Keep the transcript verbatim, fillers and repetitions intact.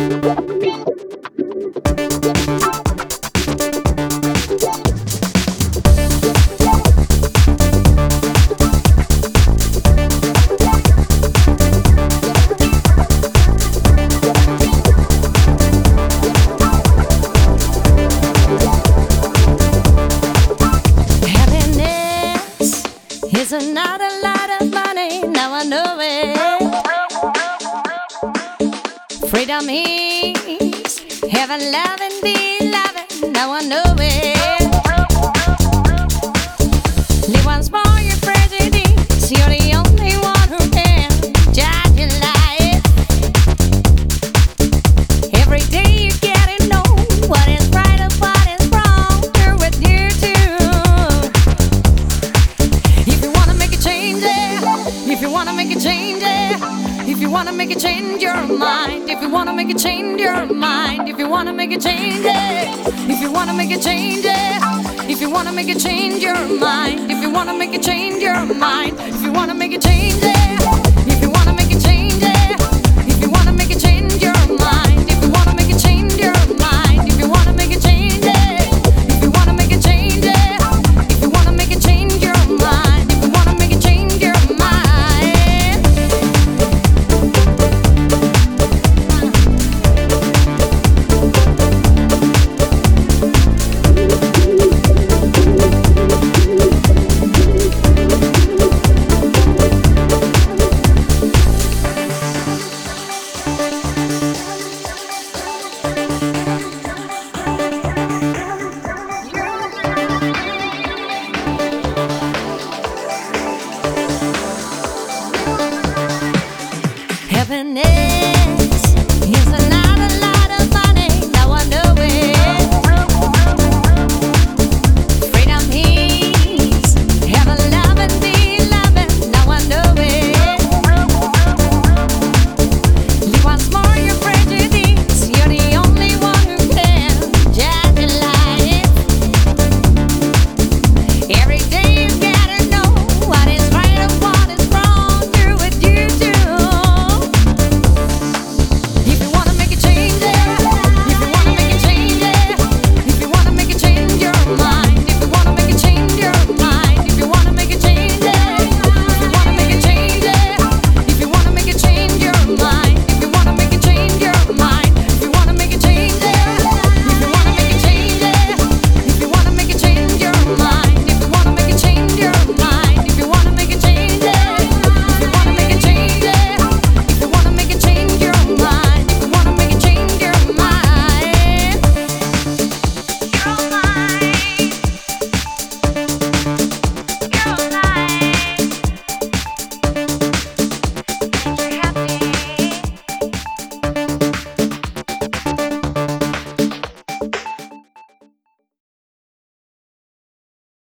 It's not a lot of money, now I know it. Freedom is heaven, love and be loving, now I know it. Live once more, your prejudice, you're the only one who can judge your life. Every day you're getting know what is right and what is wrong, you're with you too. If you wanna make a change, if you wanna make a change, if you wanna make a change your mind, if you wanna make a change your mind, if you wanna make a change, if you wanna make a change, if you wanna make a change your mind, if you wanna make a change your mind, if you wanna make a change, if you wanna make a change, if you wanna make a change your mind, if you wanna make a change your mind, if you wanna make a change, if you wanna make a change, if you wanna make a change your mind, if you wanna make a change your mind.